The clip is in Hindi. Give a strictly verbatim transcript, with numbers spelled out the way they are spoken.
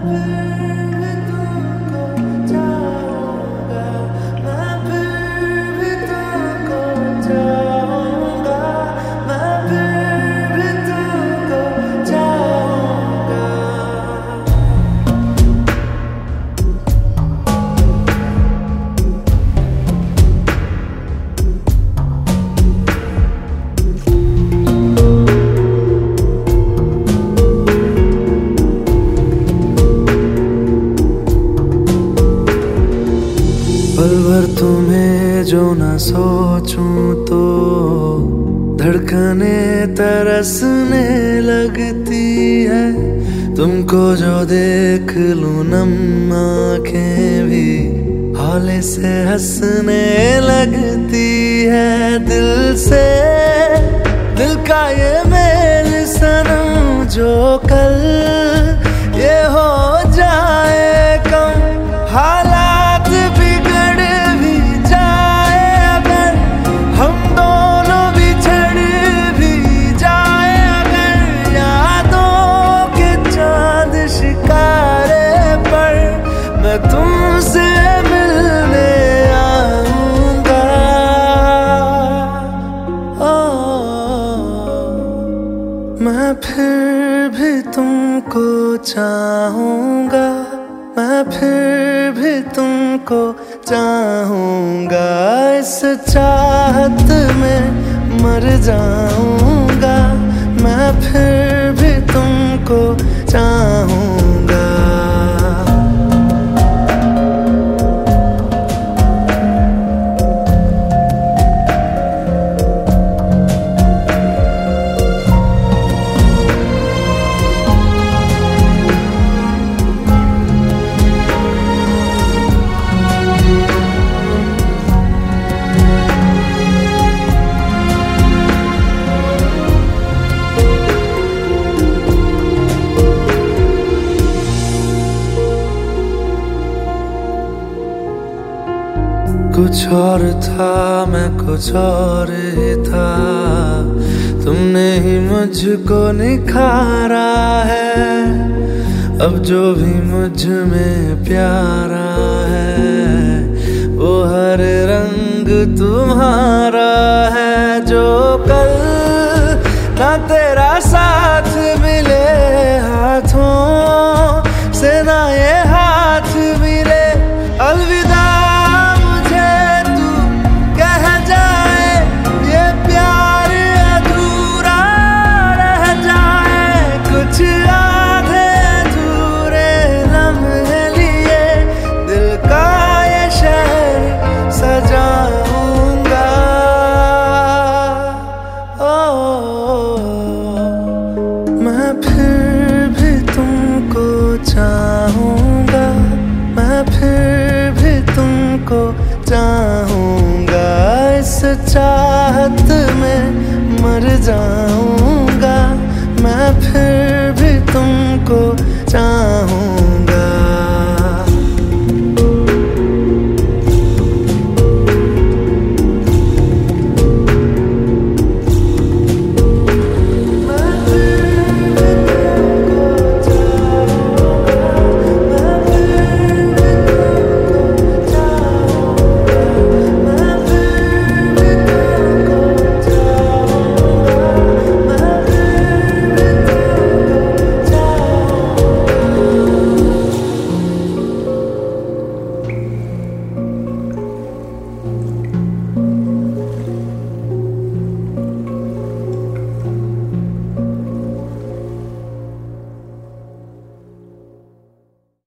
पल भर तुम्हें जो न सोचूं तो धड़कने तरसने लगती है। तुमको जो देख लूं नम आँखें भी हौले से हंसने लगती है। दिल से दिल का ये मेल सनम जो कल ये हो जाए कम, हालात बिगड़ भी जाए अगर, हम दोनों बिछड़ भी जाए अगर, यादों के चांद शिकारे पर मैं तुमसे मिलने आऊंगा। मैं फिर भी तुमको चाहूंगा, मैं फिर भी तुमको चाहूंगा। इस चाहत में मर जाऊंगा, मैं फिर भी तुमको चाहूंगा। कुछ और था मैं कुछ और ही था, तुमने ही मुझको निखारा है। अब जो भी मुझ में प्यारा है वो हर रंग तुम्हारा है। जो कल ना तेरा साथ मिले हाथों से ना ये हाथ मिले, अलविदा चाहूंगा, मैं फिर भी तुमको चाहूंगा। इस चाहत में मर जाऊं